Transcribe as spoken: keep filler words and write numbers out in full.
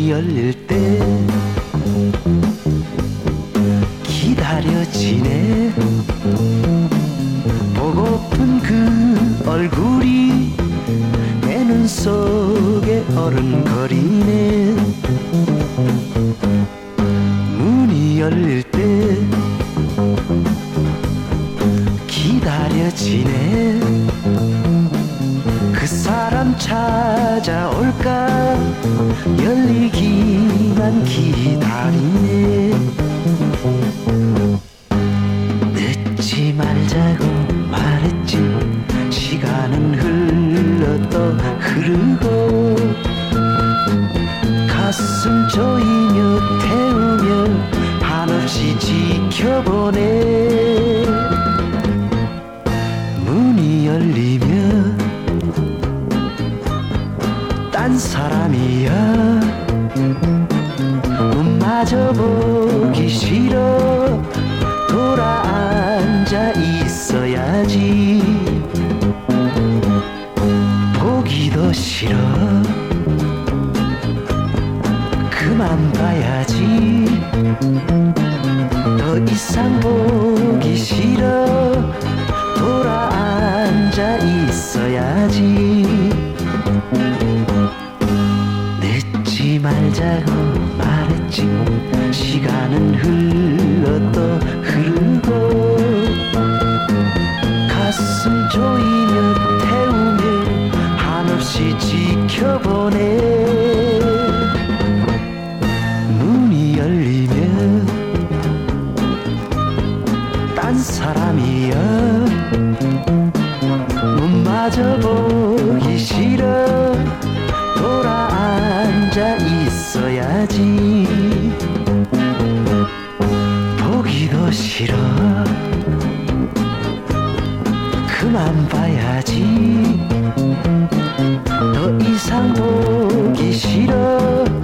문이 열릴 때 기다려지네. 보고픈 그 얼굴이 내 눈 속에 어른거리네. 문이 열릴 때 기다려지네. 그 사람 찾아올까 열리기만 기다리네. 늦지 말자고 말했지. 시간은 흘러 또 흐르고 가슴 조이며 태우며 한없이 지켜보네. 문이 열리면 딴 사람이야. 눈마저 보기 싫어. 돌아앉아 있어야지. 보기도 싫어. 그만 봐야지. 더 이상 보기 싫어. 돌아앉아 있어야지. 늦지 말자고 말했지. 시간은 흘러 또 흐르고 가슴 조이며 태우며 한없이 지켜보네. 문이 열리면 딴 사람이야. 눈마저 보기 싫어. 돌아앉아 있어야지. 보기도 싫어. 그만 봐야지. 더 이상 보기 싫어.